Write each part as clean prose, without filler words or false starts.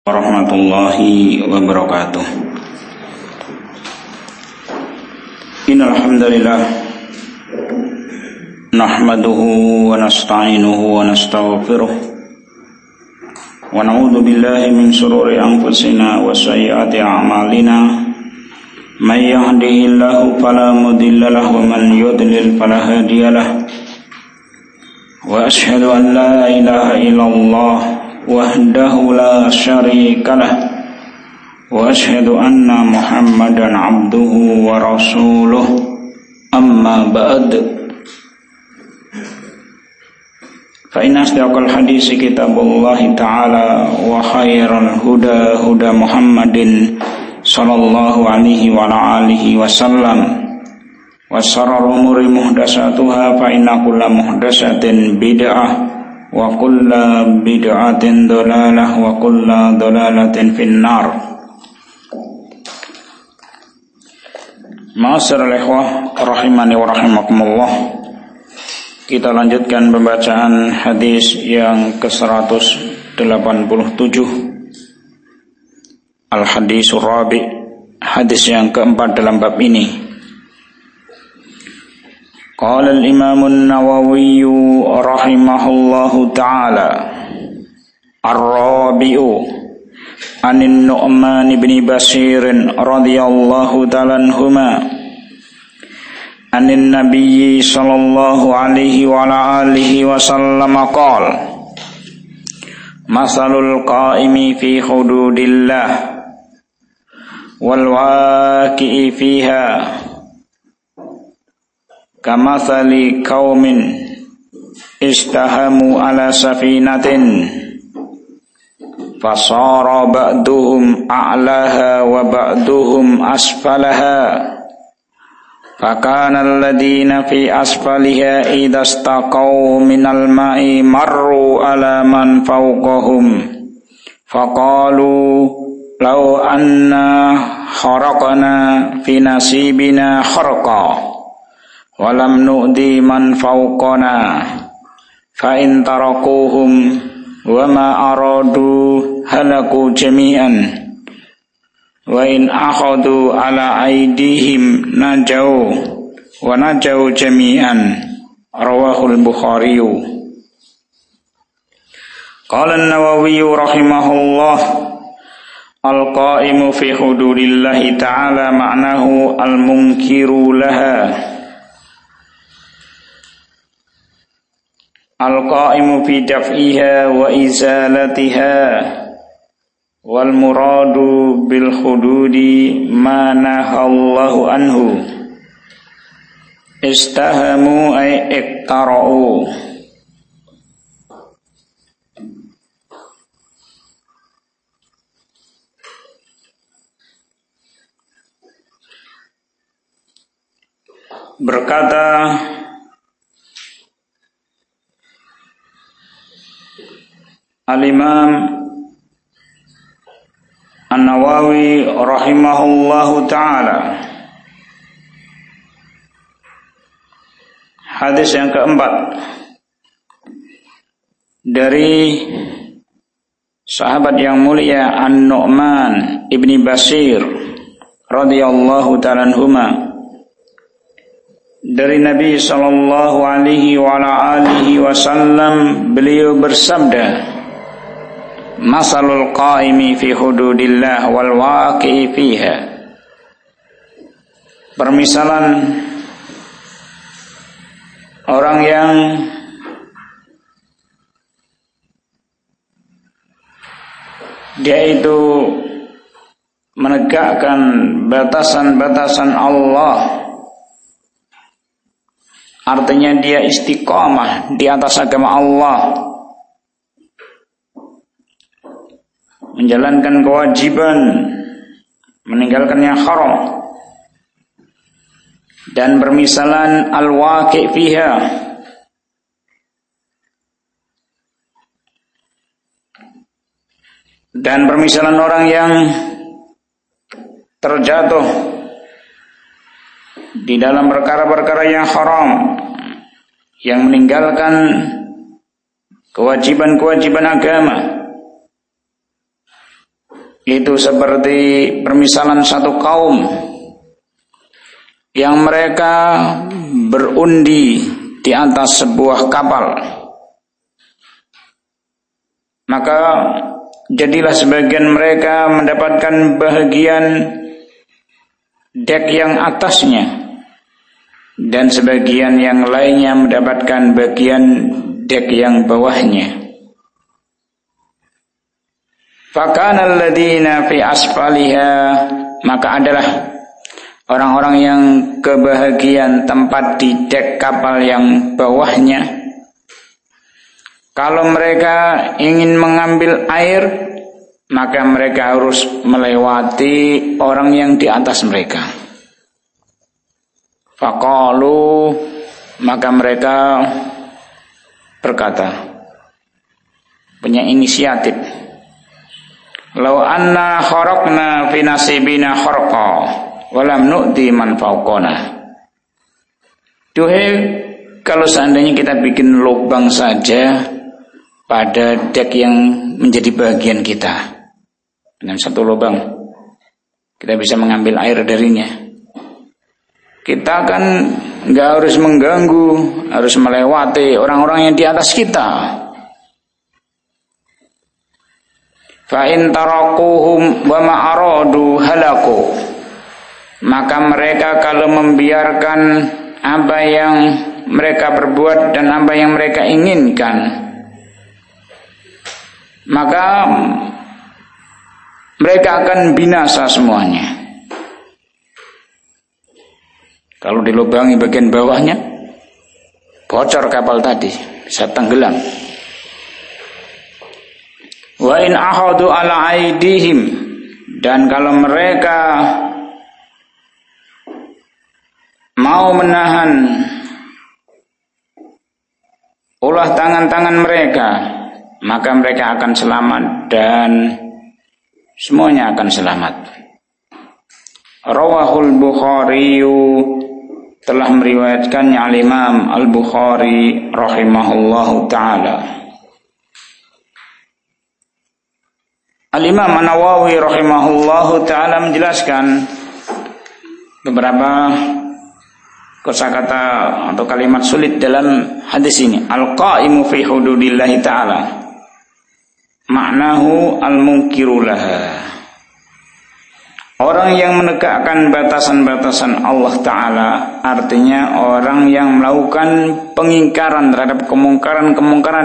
Warahmatullahi wabarakatuh. Innal hamdalillah nahmaduhu wa nasta'inuhu wa nastaghfiruh wa na'udzu billahi min shururi anfusina wa sayyiati a'malina may yahdihillahu fala mudilla lahu wa man yudlil fala hadiyalah wa asyhadu an la ilaha illallah wahdahu la syarikalah wa asyhadu anna Muhammadan abduhu wa rasuluh amma ba'd fa inna asdaqal hadisi kitabullah ta'ala wa khairal huda huda Muhammadin sallallahu alaihi wa alihi wasallam wa syarrul umuri muhdatsatuha fa inna kulla muhdatsatin bid'ah wa kulla bid'atin dalalah wa kulla dalalatin finnar. Ma'asyiral ikhwah rahimani wa rahimakumullah. Kita lanjutkan pembacaan hadis yang ke-187. Al-hadisur rabi', hadis yang keempat dalam bab ini. Qala al-Imam an-Nawawi rahimahullahu ta'ala ar-rabi'u anin Nu'man ibn Bashir radhiyallahu ta'ala anhuma anin nabiyyi sallallahu alaihi wa alihi wa sallam qala masalul qa'imi fi hududillah wal waqi'i fiha kamathali qaumin istahamu ala safinatin fasara ba'duhum a'laha wa ba'duhum asfalaha fakana alladhina fi asfaliha idha istaqaw minal ma'i marru ala man fawqahum faqalu law anna kharaqna fi nasibina kharqa walam nu'di man fawqana fa in tarakuhum wa ma aradu halaku jami'an wa in akhadu ala aidihim najau wa najau jami'an rawahul Bukhari. Qala an-Nawawi rahimahullah al-qa'imu fi hududillahi ta'ala ma'nahu al-munkiru laha al-qa'imu fi daf'iha wa izalatiha wal muradu bil hududi ma nahallahu anhu istahamu ay iktara'u. Berkata Al-Imam An-Nawawi rahimahullahu ta'ala, hadis yang keempat dari sahabat yang mulia An-Nu'man ibni Bashir radhiyallahu ta'ala anhuma, dari Nabi sallallahu alaihi wa alihi wasallam, beliau bersabda, masalul qaimi fi hududillah wal waqi'i fiha, permisalan orang yang dia itu menegakkan batasan-batasan Allah, artinya dia istiqamah di atas agama Allah, menjalankan kewajiban, meninggalkan yang haram, dan permisalan al-waqi' fiha, dan permisalan orang yang terjatuh di dalam perkara-perkara yang haram, yang meninggalkan kewajiban-kewajiban agama, itu seperti permisalan satu kaum yang mereka berundi di atas sebuah kapal. Maka jadilah sebagian mereka mendapatkan bahagian dek yang atasnya, dan sebagian yang lainnya mendapatkan bagian dek yang bawahnya. Fakana alladziina fi asfaliha, maka adalah orang-orang yang kebahagiaan tempat di dek kapal yang bawahnya. Kalau mereka ingin mengambil air, maka mereka harus melewati orang yang di atas mereka. Faqalu, maka mereka berkata, punya inisiatif, law anna kharaqna fi nasibina kharqa walam nu'ti man fawqana. Duhai, kalau seandainya kita bikin lubang saja pada dek yang menjadi bagian kita, dengan satu lubang kita bisa mengambil air darinya. Kita kan nggak harus mengganggu, harus melewati orang-orang yang di atas kita. Fa in tarakuhum wa ma aradu halaku, maka mereka kalau membiarkan apa yang mereka perbuat dan apa yang mereka inginkan, maka mereka akan binasa semuanya. Kalau dilubangi bagian bawahnya, bocor kapal tadi, bisa tenggelam. Wa in ahadu ala aidihim, dan kalau mereka mau menahan ulah tangan-tangan mereka, maka mereka akan selamat dan semuanya akan selamat. Rawahul Bukhari, telah meriwayatkannya al-Imam Al-Bukhari rahimahullahu ta'ala. Al-Imam An-Nawawi rahimahullahu ta'ala menjelaskan beberapa kosakata atau kalimat sulit dalam hadis ini. Al-qa'imu fi hududillahi ta'ala, maknahu al-munkiru laha, orang yang menegakkan batasan-batasan Allah Ta'ala, artinya orang yang melakukan pengingkaran terhadap kemungkaran-kemungkaran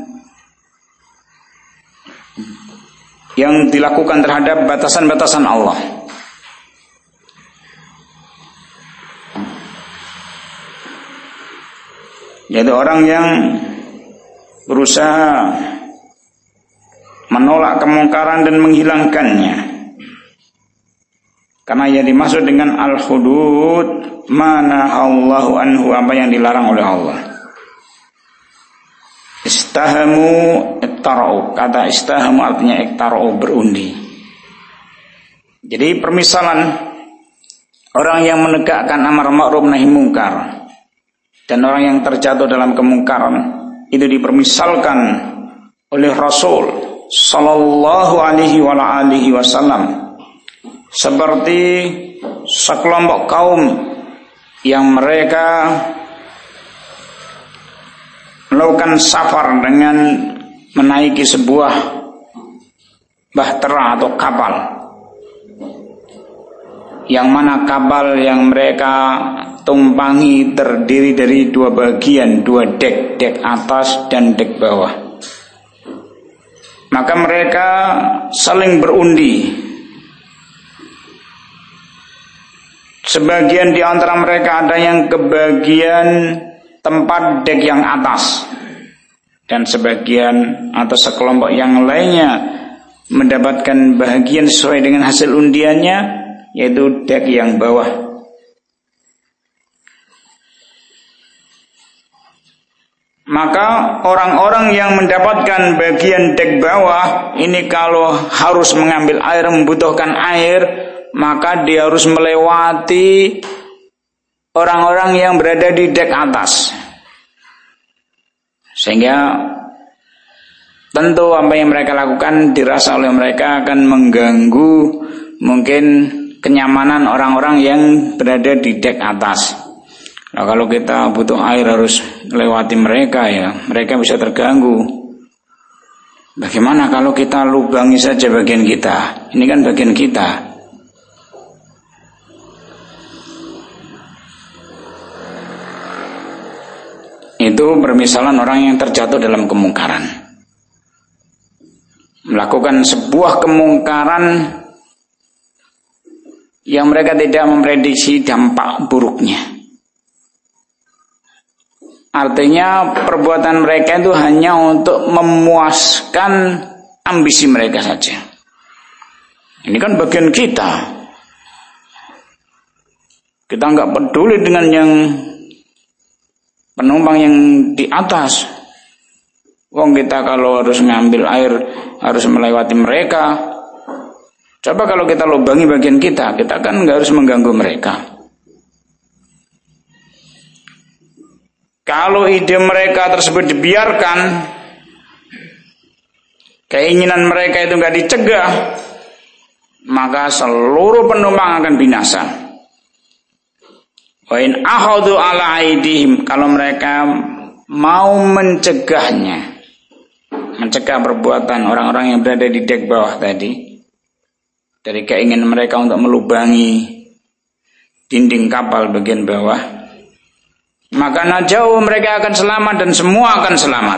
yang dilakukan terhadap batasan-batasan Allah. Yaitu orang yang berusaha menolak kemungkaran dan menghilangkannya. Karena yang dimaksud dengan al-hudud, mana Allahu anhu, apa yang dilarang oleh Allah. Istahamu iktara'u, kata istahamu artinya iktara'u, berundi. Jadi permisalan orang yang menegakkan amar ma'ruf nahi mungkar dan orang yang terjatuh dalam kemungkaran itu dipermisalkan oleh Rasul sallallahu alaihi wasallam seperti sekelompok kaum yang mereka melakukan safar dengan menaiki sebuah bahtera atau kapal, yang mana kapal yang mereka tumpangi terdiri dari dua bagian, dua dek, dek atas dan dek bawah. Maka mereka saling berundi. Sebagian di antara mereka ada yang kebagian tempat dek yang atas, dan sebagian atau sekelompok yang lainnya mendapatkan bahagian sesuai dengan hasil undiannya, yaitu dek yang bawah. Maka orang-orang yang mendapatkan bagian dek bawah ini kalau harus mengambil air, membutuhkan air, maka dia harus melewati orang-orang yang berada di dek atas. Sehingga tentu apa yang mereka lakukan dirasa oleh mereka akan mengganggu mungkin kenyamanan orang-orang yang berada di dek atas. Nah, kalau kita butuh air harus lewati mereka, ya mereka bisa terganggu. Bagaimana kalau kita lubangi saja bagian kita? Ini kan bagian kita. Itu permisalan orang yang terjatuh dalam kemungkaran, melakukan sebuah kemungkaran yang mereka tidak memprediksi dampak buruknya. Artinya perbuatan mereka itu hanya untuk memuaskan ambisi mereka saja. Ini kan bagian kita. Kita nggak peduli dengan yang penumpang yang di atas. Wong kita kalau harus ngambil air harus melewati mereka. Coba kalau kita lubangi bagian kita kan nggak harus mengganggu mereka. Kalau ide mereka tersebut dibiarkan, keinginan mereka itu nggak dicegah, maka seluruh penumpang akan binasa. Wa in akhadhu ala aidihim, kalau mereka mau mencegahnya, mencegah perbuatan orang-orang yang berada di dek bawah tadi, dari keinginan mereka untuk melubangi dinding kapal bagian bawah, maka najau, mereka akan selamat dan semua akan selamat.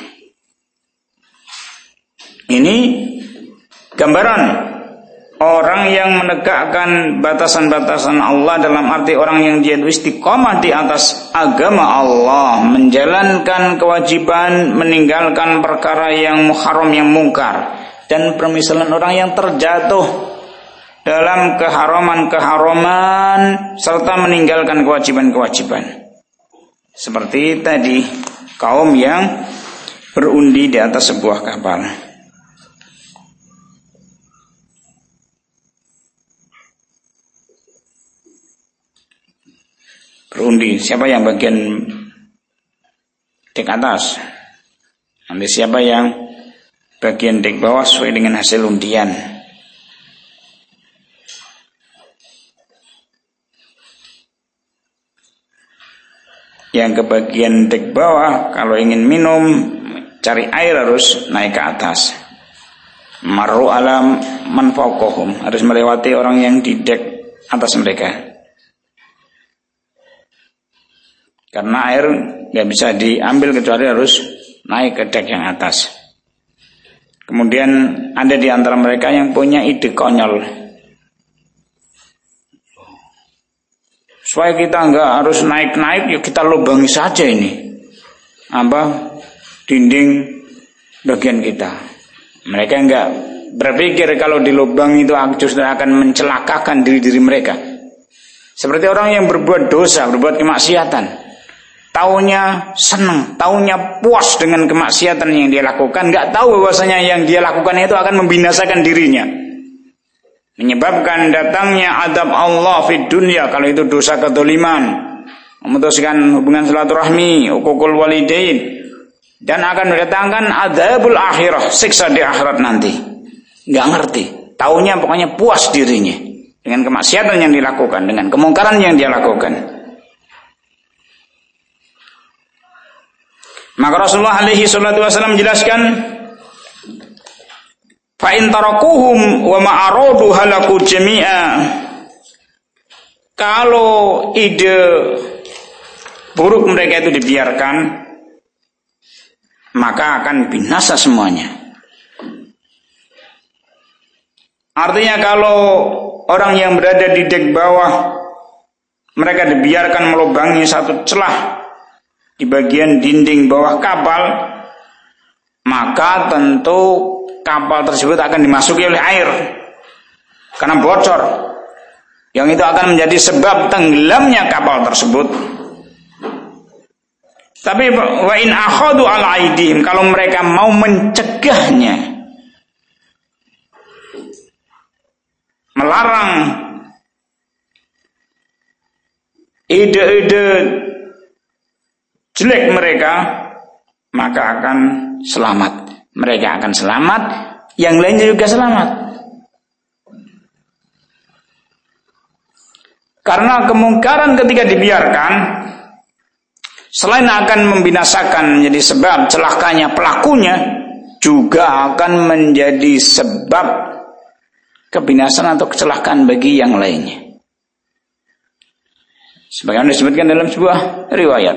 Ini gambaran orang yang menegakkan batasan-batasan Allah, dalam arti orang yang dia istiqomah di atas agama Allah, menjalankan kewajiban, meninggalkan perkara yang haram, yang mungkar, dan permisalan orang yang terjatuh dalam keharaman-keharaman serta meninggalkan kewajiban-kewajiban. Seperti tadi kaum yang berundi di atas sebuah kapal. Berundi, siapa yang bagian dek atas? Nanti siapa yang bagian dek bawah sesuai dengan hasil undian. Yang ke bagian dek bawah, kalau ingin minum, cari air harus naik ke atas. Marru alam man fawqahum, harus melewati orang yang di dek atas mereka. Karena air nggak bisa diambil kecuali harus naik ke dek yang atas. Kemudian ada di antara mereka yang punya ide konyol. Supaya kita nggak harus naik-naik, ya kita lubangi saja ini dinding bagian kita. Mereka nggak berpikir kalau dilubang itu justru akan mencelakakan diri-diri mereka. Seperti orang yang berbuat dosa, berbuat kemaksiatan, taunya senang, taunya puas dengan kemaksiatan yang dia lakukan, nggak tahu bahwasanya yang dia lakukan itu akan membinasakan dirinya, menyebabkan datangnya azab Allah di dunia kalau itu dosa kezaliman, memutuskan hubungan silaturahmi, uququl walidain, dan akan mendatangkan azabul akhirah, siksa di akhirat nanti. Nggak ngerti, taunya pokoknya puas dirinya dengan kemaksiatan yang dilakukan, dengan kemungkaran yang dia lakukan. Maka Rasulullah alaihi salatu wasallam menjelaskan, fa in tarakuhum wa ma'aradu halaku jami'a. Kalau ide buruk mereka itu dibiarkan, maka akan binasa semuanya. Artinya kalau orang yang berada di dek bawah, mereka dibiarkan melubangi satu celah di bagian dinding bawah kapal, maka tentu kapal tersebut akan dimasuki oleh air karena bocor, yang itu akan menjadi sebab tenggelamnya kapal tersebut. Tapi wa in akhadu ala aidihim, kalau mereka mau mencegahnya, melarang ide-ide jelek mereka, maka akan selamat. mereka akan selamat, yang lainnya juga selamat. Karena kemungkaran ketika dibiarkan, selain akan membinasakan menjadi sebab celakanya pelakunya, juga akan menjadi sebab kebinasan atau kecelakaan bagi yang lainnya. Sebagaimana disebutkan dalam sebuah riwayat,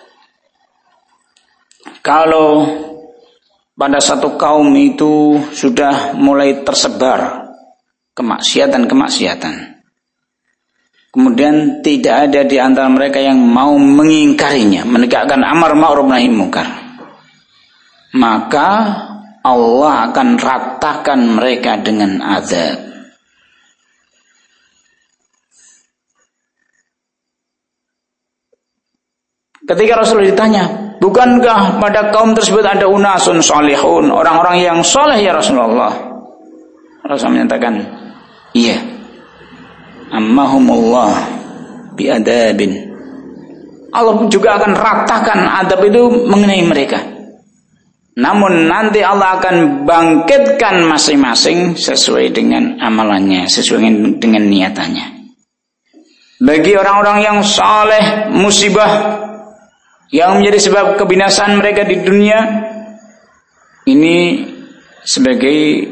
kalau pada satu kaum itu sudah mulai tersebar kemaksiatan, kemudian tidak ada di antara mereka yang mau mengingkarinya, menegakkan amar ma'ruf nahi munkar, maka Allah akan ratakan mereka dengan azab. Ketika Rasulullah ditanya, bukankah pada kaum tersebut ada unasun salihun, orang-orang yang soleh ya Rasulullah? Rasulullah menyatakan, iya. Ammahumullah biadabin. Allah juga akan ratakan adab itu mengenai mereka. Namun nanti Allah akan bangkitkan masing-masing sesuai dengan amalannya, sesuai dengan niatannya. Bagi orang-orang yang saleh, musibah yang menjadi sebab kebinasaan mereka di dunia ini sebagai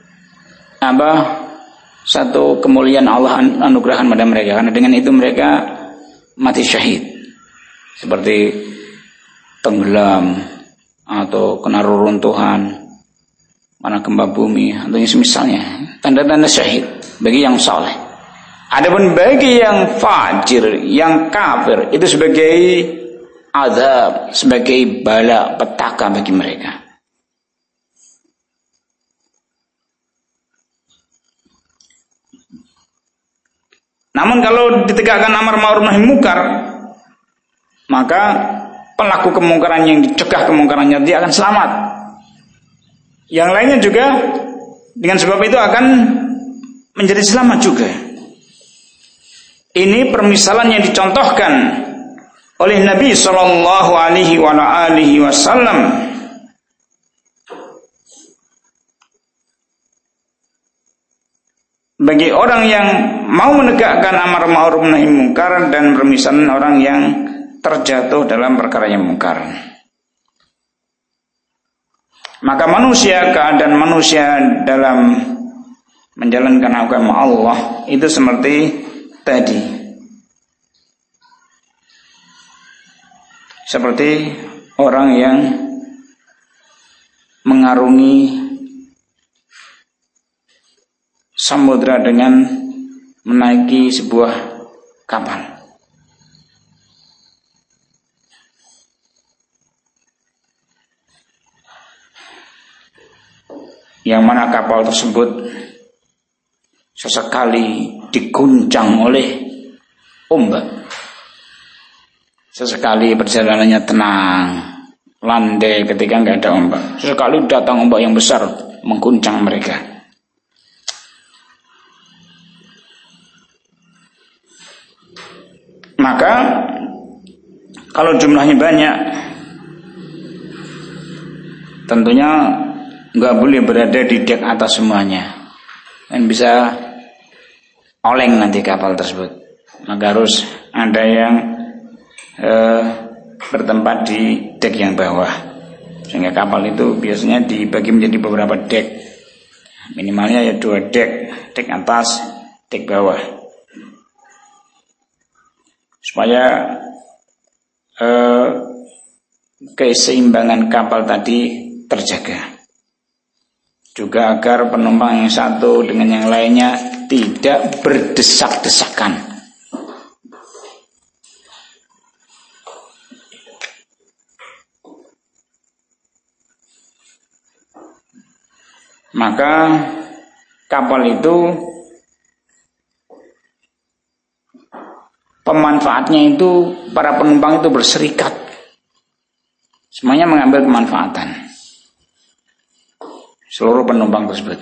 satu kemuliaan Allah anugerahkan pada mereka, karena dengan itu mereka mati syahid, seperti tenggelam atau kena reruntuhan, mana gempa bumi atau semisalnya, tanda-tanda syahid bagi yang saleh. Adapun bagi yang fajir, yang kafir, itu sebagai azab, sebagai bala petaka bagi mereka. Namun kalau ditegakkan amar ma'ruf nahi munkar, maka pelaku kemungkaran yang dicegah kemungkarannya dia akan selamat. Yang lainnya juga dengan sebab itu akan menjadi selamat juga. Ini permisalan yang dicontohkan oleh Nabi sallallahu alaihi wasallam bagi orang yang mau menegakkan amar ma'ruf nahi munkar, dan permisalan orang yang terjatuh dalam perkara yang mungkar. Maka keadaan manusia dalam menjalankan agama Allah itu seperti tadi, seperti orang yang mengarungi samudra dengan menaiki sebuah kapal. Yang mana kapal tersebut sesekali diguncang oleh ombak, sesekali perjalanannya tenang, landai ketika nggak ada ombak, sesekali datang ombak yang besar mengguncang mereka. Maka kalau jumlahnya banyak, tentunya nggak boleh berada di dek atas semuanya, dan bisa oleng nanti kapal tersebut. Maka harus ada yang bertempat di dek yang bawah, sehingga kapal itu biasanya dibagi menjadi beberapa dek, minimalnya ya 2 dek, dek atas, dek bawah, supaya keseimbangan kapal tadi terjaga. Juga agar penumpang yang satu dengan yang lainnya tidak berdesak-desakan. Maka kapal itu pemanfaatnya itu para penumpang itu berserikat, semuanya mengambil kemanfaatan, seluruh penumpang tersebut.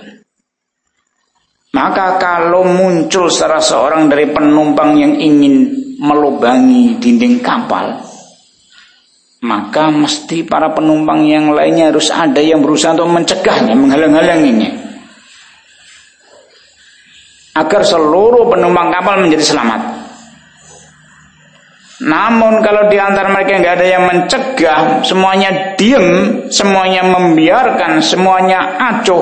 Maka kalau muncul salah seorang dari penumpang yang ingin melubangi dinding kapal, maka mesti para penumpang yang lainnya harus ada yang berusaha untuk mencegahnya, menghalang-halanginya, agar seluruh penumpang kapal menjadi selamat. Namun kalau di antara mereka nggak ada yang mencegah, semuanya diam, semuanya membiarkan, semuanya acuh,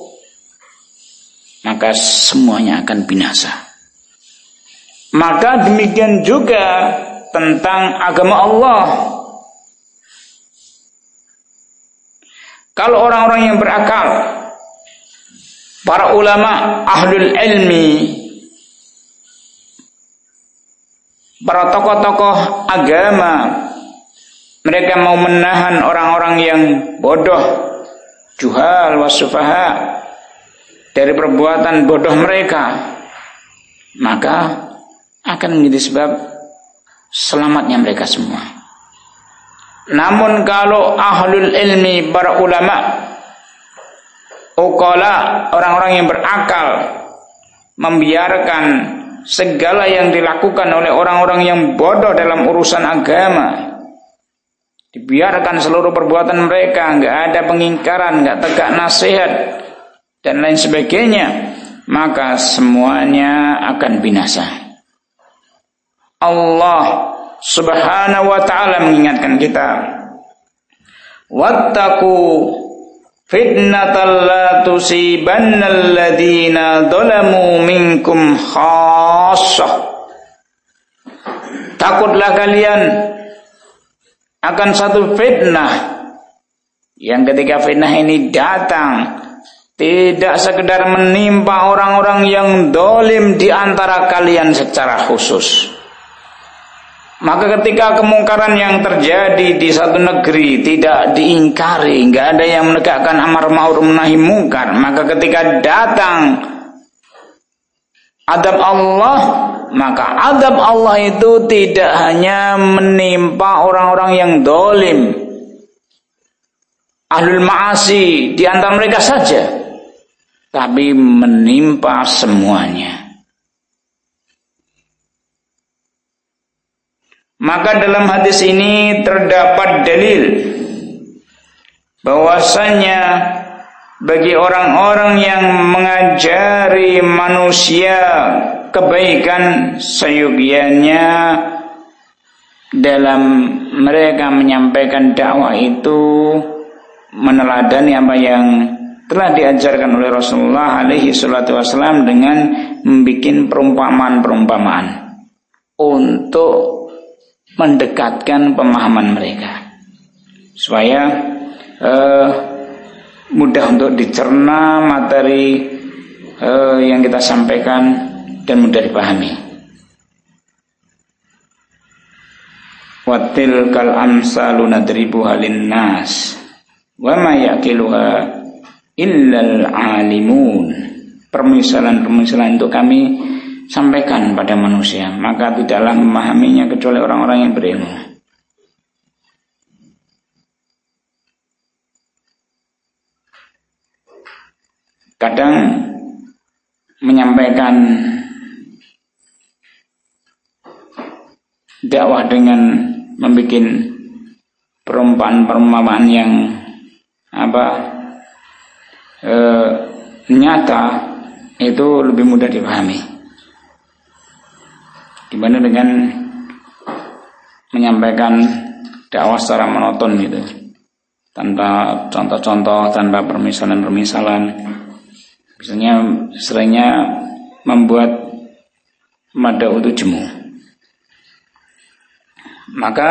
maka semuanya akan binasa. Maka demikian juga tentang agama Allah. Kalau orang-orang yang berakal, para ulama, ahlul ilmi, para tokoh-tokoh agama, mereka mau menahan orang-orang yang bodoh, juhal wasufaha, dari perbuatan bodoh mereka, maka akan menjadi sebab selamatnya mereka semua. Namun kalau ahlul ilmi, para ulama, uqala, orang-orang yang berakal, membiarkan segala yang dilakukan oleh orang-orang yang bodoh dalam urusan agama, dibiarkan seluruh perbuatan mereka, nggak ada pengingkaran, nggak tegak nasihat dan lain sebagainya, maka semuanya akan binasa. Allah Subhanahu wa ta'ala mengingatkan kita, wattaqu fitnatan la tusibannal ladzina zalamu minkum khassah. Takutlah kalian akan satu fitnah yang ketika fitnah ini datang tidak sekedar menimpa orang-orang yang zalim di antara kalian secara khusus. Maka ketika kemungkaran yang terjadi di satu negeri tidak diingkari, nggak ada yang menegakkan amar ma'ruf nahi mungkar, maka ketika datang adab Allah, maka adab Allah itu tidak hanya menimpa orang-orang yang zalim, ahlul ma'asi di antara mereka saja, tapi menimpa semuanya. Maka dalam hadis ini terdapat dalil bahwasanya bagi orang-orang yang mengajari manusia kebaikan, seyogianya dalam mereka menyampaikan dakwah itu meneladani apa yang telah diajarkan oleh Rasulullah alaihi salatu wasallam dengan membuat perumpamaan-perumpamaan untuk mendekatkan pemahaman mereka supaya mudah untuk dicerna materi yang kita sampaikan dan mudah dipahami. Watil kal amsalu nadribuha linnas wa ma yaqiluha illal alimun. Permisalan-permisalan untuk kami sampaikan pada manusia, maka tidaklah memahaminya kecuali orang-orang yang berilmu. Kadang menyampaikan dakwah dengan membuat perumpamaan-perumpamaan yang nyata itu lebih mudah dipahami dibanding dengan menyampaikan dakwah secara monoton gitu, tanpa contoh-contoh, tanpa permisalan-permisalan. Misalnya seringnya membuat mad'u itu jemu. Maka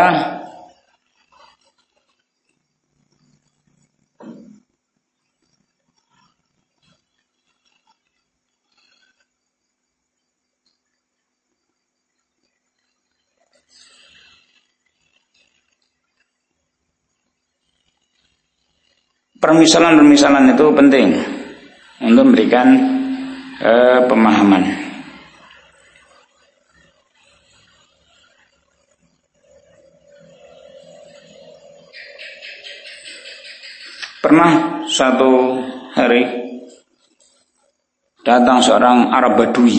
permisalan-permisalan itu penting untuk memberikan pemahaman. Pernah satu hari datang seorang Arab Badui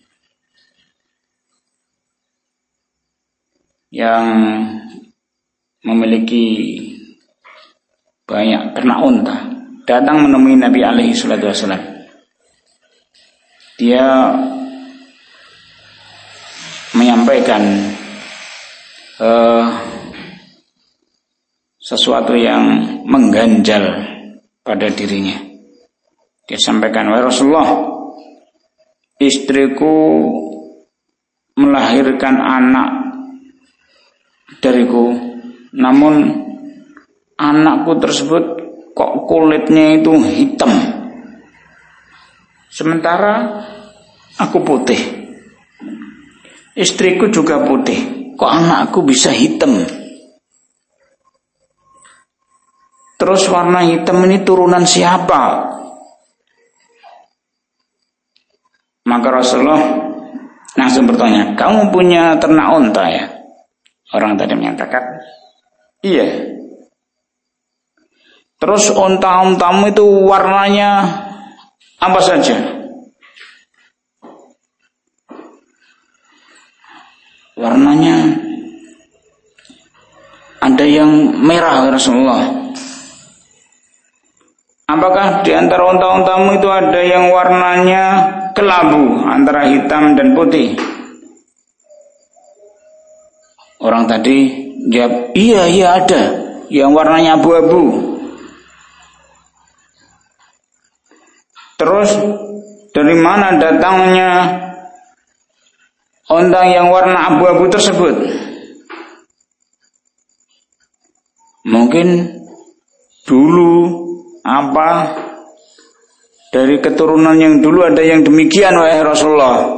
yang memiliki banyak ternak unta, datang menemui Nabi alaihi salatu wasallam. Dia menyampaikan sesuatu yang mengganjal pada dirinya. Dia sampaikan, "Wahai Rasulullah, istriku melahirkan anak dariku, namun anakku tersebut kok kulitnya itu hitam, sementara aku putih. Istriku juga putih, kok anakku bisa hitam? Terus warna hitam ini turunan siapa?" Maka Rasulullah langsung bertanya, "Kamu punya ternak unta ya?" Orang tadi menyatakan, "Iya." "Terus unta-untamu itu warnanya apa saja?" "Warnanya ada yang merah, Rasulullah." "Apakah di antara unta-untamu itu ada yang warnanya kelabu antara hitam dan putih?" Orang tadi jawab, iya ada, yang warnanya abu-abu." "Terus dari mana datangnya unta yang warna abu-abu tersebut?" "Mungkin dulu dari keturunan yang dulu ada yang demikian, wahai Rasulullah."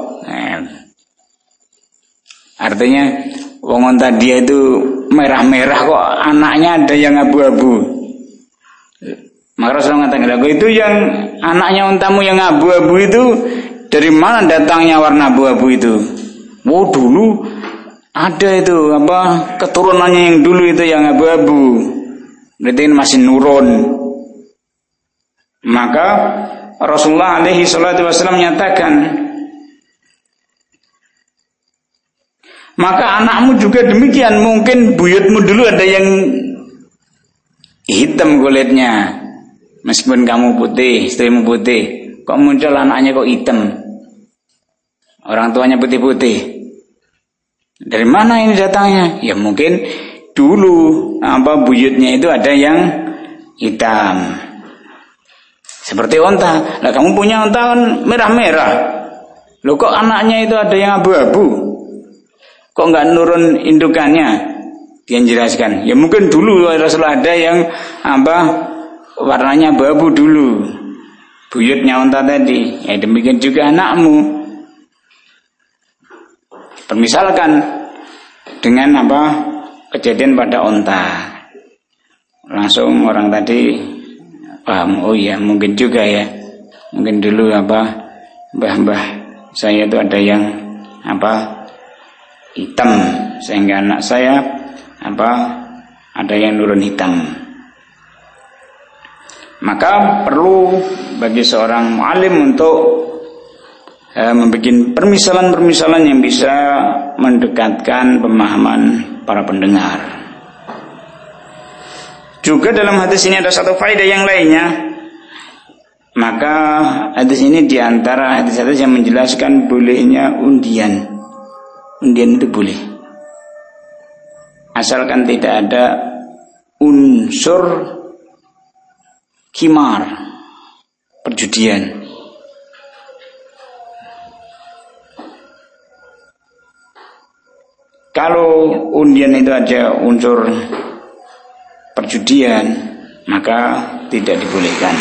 Artinya wong unta dia itu merah-merah, kok anaknya ada yang abu-abu. Maka Rasulullah mengatakan, "Itu yang anaknya untamu yang abu-abu itu dari mana datangnya warna abu-abu itu?" "Oh, dulu ada itu keturunannya yang dulu itu yang abu-abu." Berarti ini masih nurun. Maka Rasulullah alaihi salatu wasallam menyatakan, "Maka anakmu juga demikian, mungkin buyutmu dulu ada yang hitam kulitnya, meskipun kamu putih, istrimu putih, kok muncul anaknya kok hitam, orang tuanya putih-putih. Dari mana ini datangnya?" "Ya mungkin dulu buyutnya itu ada yang hitam, seperti unta. Lah kamu punya unta kan merah-merah, loh kok anaknya itu ada yang abu-abu, kok nggak nurun indukannya?" Dia menjelaskan, "Ya mungkin dulu Rasulullah ada yang warnanya abu-abu dulu, buyutnya unta tadi. Ya demikian juga anakmu." Permisalkan dengan kejadian pada unta, langsung orang tadi paham, oh iya mungkin juga ya, mungkin dulu mbah-mbah saya itu ada yang hitam, sehingga anak saya ada yang nurun hitam. Maka perlu bagi seorang mu'alim untuk membuat permisalan-permisalan yang bisa mendekatkan pemahaman para pendengar. Juga dalam hadis ini ada satu faedah yang lainnya. Maka hadis ini diantara hadis-hadis yang menjelaskan bolehnya undian. Undian itu boleh, asalkan tidak ada unsur khimar, perjudian. Kalau undian itu ada unsur perjudian, maka tidak dibolehkan.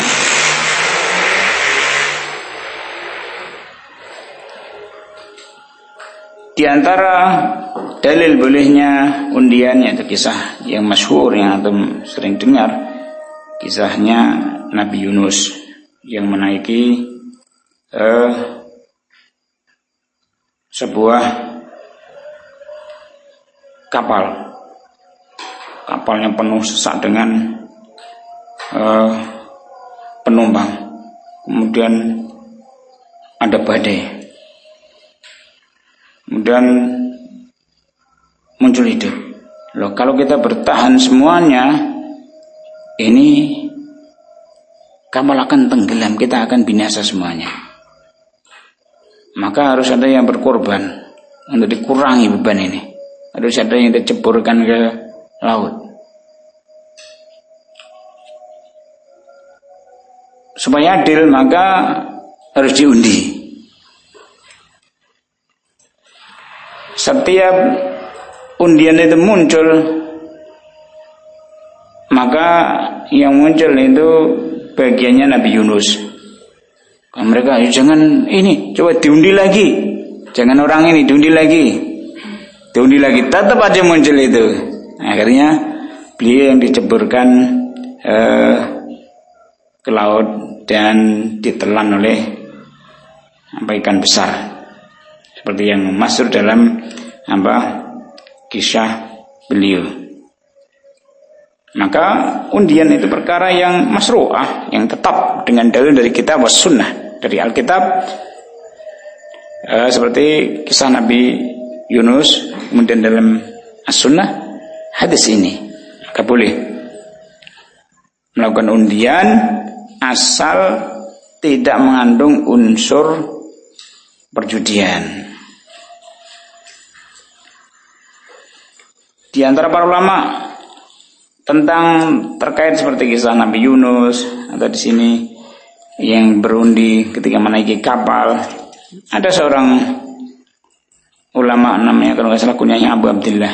Di antara dalil bolehnya undian, yaitu kisah yang masyhur yang antum sering dengar, kisahnya Nabi Yunus yang menaiki sebuah kapalnya penuh sesak dengan penumpang, kemudian ada badai, kemudian muncul ide, Loh, kalau kita bertahan semuanya, ini kapal akan tenggelam, kita akan binasa semuanya. Maka harus ada yang berkorban untuk dikurangi beban ini. Harus ada yang diceburkan ke laut. Supaya adil, maka harus diundi. Setiap undian itu muncul, maka yang muncul itu bagiannya Nabi Yunus. Mereka jangan ini, coba diundi lagi. Jangan orang ini diundi lagi. Diundi lagi, tetap aja muncul itu. Akhirnya beliau yang diceburkan ke laut dan ditelan oleh ikan besar. Seperti yang masyhur dalam kisah beliau. Maka undian itu perkara yang masyru'ah, yang tetap dengan dalil dari kitab was sunnah, dari Alkitab, seperti kisah Nabi Yunus, kemudian dalam as-sunnah hadis ini. Maka boleh melakukan undian asal tidak mengandung unsur perjudian. Di antara para ulama tentang terkait seperti kisah Nabi Yunus atau di sini yang berundi ketika menaiki kapal, ada seorang ulama namanya kalau nggak salah kunyahnya Abu Abdillah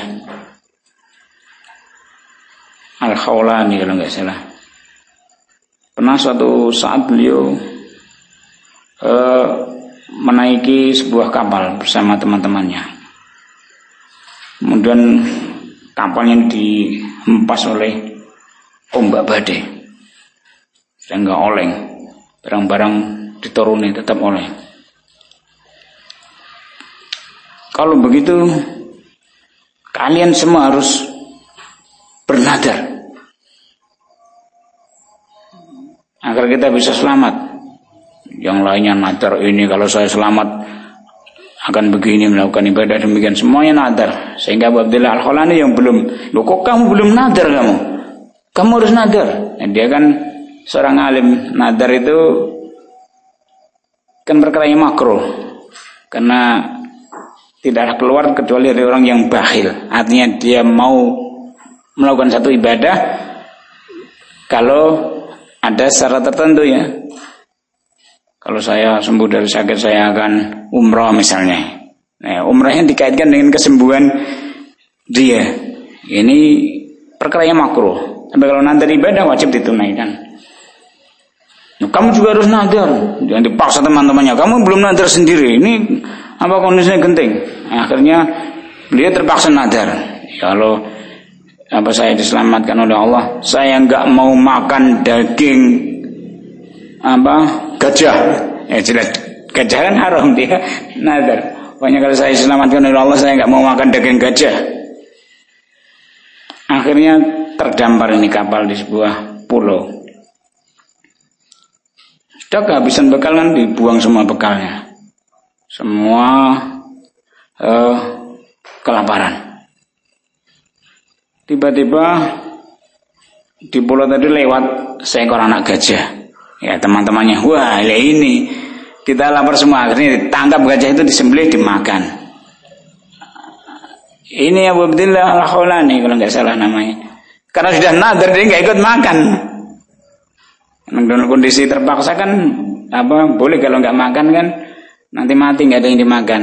Al-Khawlani kalau nggak salah. Pernah suatu saat beliau menaiki sebuah kapal bersama teman-temannya. Kemudian kapalnya dihempas oleh ombak badai, sehingga oleng, barang-barang dituruni tetap oleng. Kalau begitu, kalian semua harus bernadar agar kita bisa selamat. Yang lainnya nadar, ini kalau saya selamat akan begini, melakukan ibadah demikian, semuanya nadar. Sehingga Abu Abdillah Al-Khawlani yang belum, loh kok kamu belum nadar kamu harus nadar. Nah, dia kan seorang alim. Nadar itu kan perkara yang makruh, karena tidak keluar kecuali dari orang yang bakhil. Artinya dia mau melakukan satu ibadah kalau ada syarat tertentu ya. Kalau saya sembuh dari sakit, saya akan umrah misalnya. Nah, umrahnya dikaitkan dengan kesembuhan dia. Ini perkara yang makruh. Tapi kalau nadar ibadah wajib ditunaikan. Nah, kamu juga harus nadar. Jangan dipaksa teman-temannya. Kamu belum nadar sendiri. Ini apa kondisinya genting. Akhirnya beliau terpaksa nadar. Kalau saya diselamatkan oleh Allah, saya enggak mau makan daging gajah. Ya jelas gajah kan haram, dia nadar. Pokoknya kalau saya diselamatkan oleh Allah, saya enggak mau makan daging gajah. Akhirnya terdampar ini kapal di sebuah pulau. Sudah kehabisan bekal kan, dibuang semua bekalnya. Semua kelaparan. Tiba-tiba di pulau tadi lewat seekor anak gajah. Ya teman-temannya, wah ini kita lapar semua. Akhirnya ditangkap gajah itu, disembelih, dimakan. Ini Abu Abdillah Al-Khawlani kalau nggak salah namanya. Karena sudah nadar dia nggak ikut makan. Dalam kondisi terpaksa kan boleh kalau nggak makan kan nanti mati, nggak ada yang dimakan.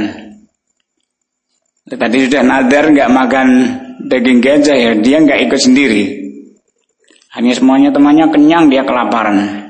Tadi sudah nadar nggak makan daging gajah, ya dia nggak ikut sendiri. Hanya semuanya temannya kenyang, dia kelaparan.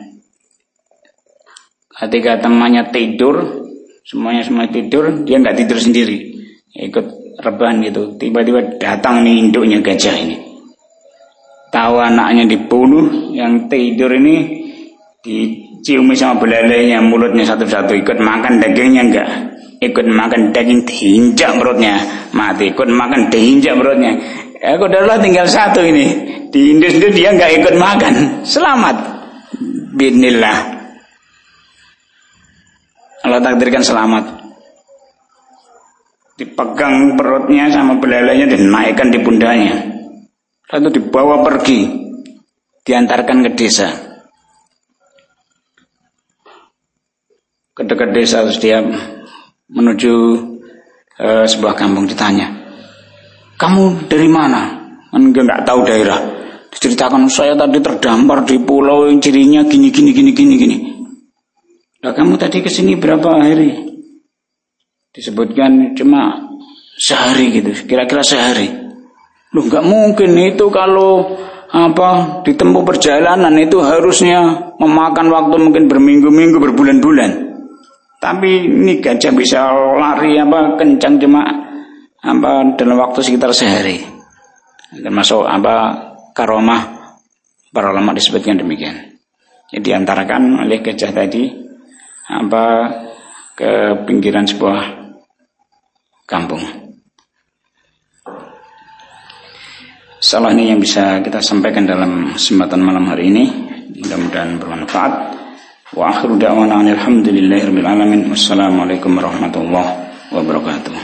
Ketika temannya tidur, semuanya tidur, dia nggak tidur sendiri, ikut rebahan gitu. Tiba-tiba datang nih induknya gajah ini, tahu anaknya dibunuh, yang tidur ini diciumi sama belalainya, mulutnya satu-satu, ikut makan dagingnya enggak, ikut makan daging diinjak perutnya, mati. Ikut makan diinjak perutnya. Kodallah tinggal satu ini, diinjak sendiri, dia enggak ikut makan, selamat. Bismillah, Allah takdirkan selamat. Dipegang perutnya sama belalainya, dinaikkan di pundaknya. lalu dibawa pergi, diantarkan ke desa. Ke dekat desa, terus dia menuju sebuah kampung. Ditanya, kamu dari mana? Kan dia nggak tahu daerah. Diceritakan, saya tadi terdampar di pulau yang cirinya gini. Lah kamu tadi kesini berapa hari? Disebutkan cuma sehari gitu, kira-kira sehari. Loh nggak mungkin itu, kalau ditempuh perjalanan itu harusnya memakan waktu mungkin berminggu-minggu, berbulan-bulan. Tapi ini gajah bisa lari kencang cuma dalam waktu sekitar sehari. Termasuk karomah para ulama disebutkan demikian. Jadi diantarkan oleh gajah tadi ke pinggiran sebuah kampung. Salah ini yang bisa kita sampaikan dalam kesempatan malam hari ini. Mudah-mudahan bermanfaat. Wa akhiru da'wana alhamdulillahirabbil alamin. Wassalamualaikum warahmatullahi wabarakatuh.